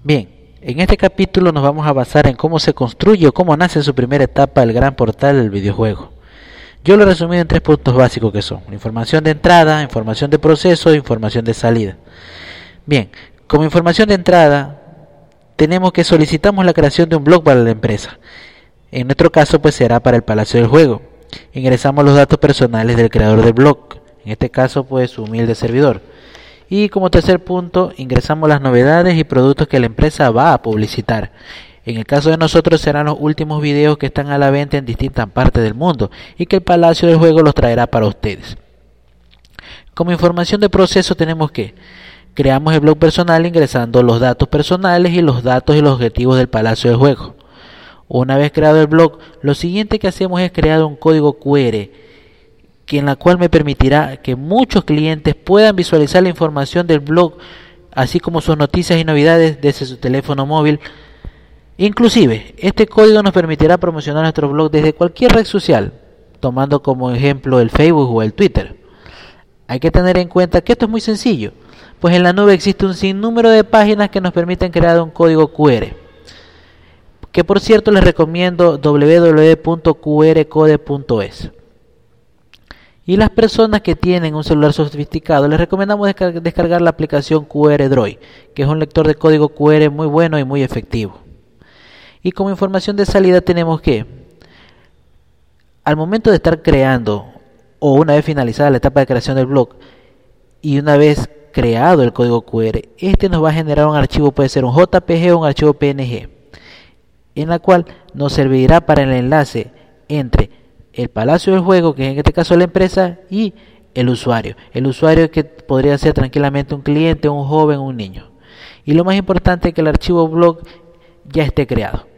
Bien, en este capítulo nos vamos a basar en cómo se construye o cómo nace en su primera etapa el gran portal del videojuego. Yo lo he resumido en 3 puntos básicos que son información de entrada, información de proceso e información de salida. Bien, como información de entrada tenemos que solicitamos la creación de un blog para la empresa. En nuestro caso pues será para el Palacio del Juego. Ingresamos los datos personales del creador del blog, en este caso pues su humilde servidor. Y como tercer punto ingresamos las novedades y productos que la empresa va a publicitar. En el caso de nosotros serán los últimos videos que están a la venta en distintas partes del mundo y que el Palacio del Juego los traerá para ustedes. Como información de proceso tenemos que creamos el blog personal ingresando los datos personales y los datos y los objetivos del Palacio del Juego. Una vez creado el blog, lo siguiente que hacemos es crear un código QR en la cual me permitirá que muchos clientes puedan visualizar la información del blog, así como sus noticias y novedades desde su teléfono móvil. Inclusive, este código nos permitirá promocionar nuestro blog desde cualquier red social, tomando como ejemplo el Facebook o el Twitter. Hay que tener en cuenta que esto es muy sencillo, pues en la nube existe un sinnúmero de páginas que nos permiten crear un código QR, que por cierto les recomiendo www.qrcode.es. Y las personas que tienen un celular sofisticado les recomendamos descargar la aplicación QR Droid, que es un lector de código QR muy bueno y muy efectivo. Y como información de salida tenemos que, al momento de estar creando, o una vez finalizada la etapa de creación del blog, y una vez creado el código QR, este nos va a generar un archivo, puede ser un JPG o un archivo PNG, en la cual nos servirá para el enlace entre el Palacio del Juego, que en este caso es la empresa, y el usuario. El usuario que podría ser tranquilamente un cliente, un joven, un niño. Y lo más importante es que el archivo blog ya esté creado.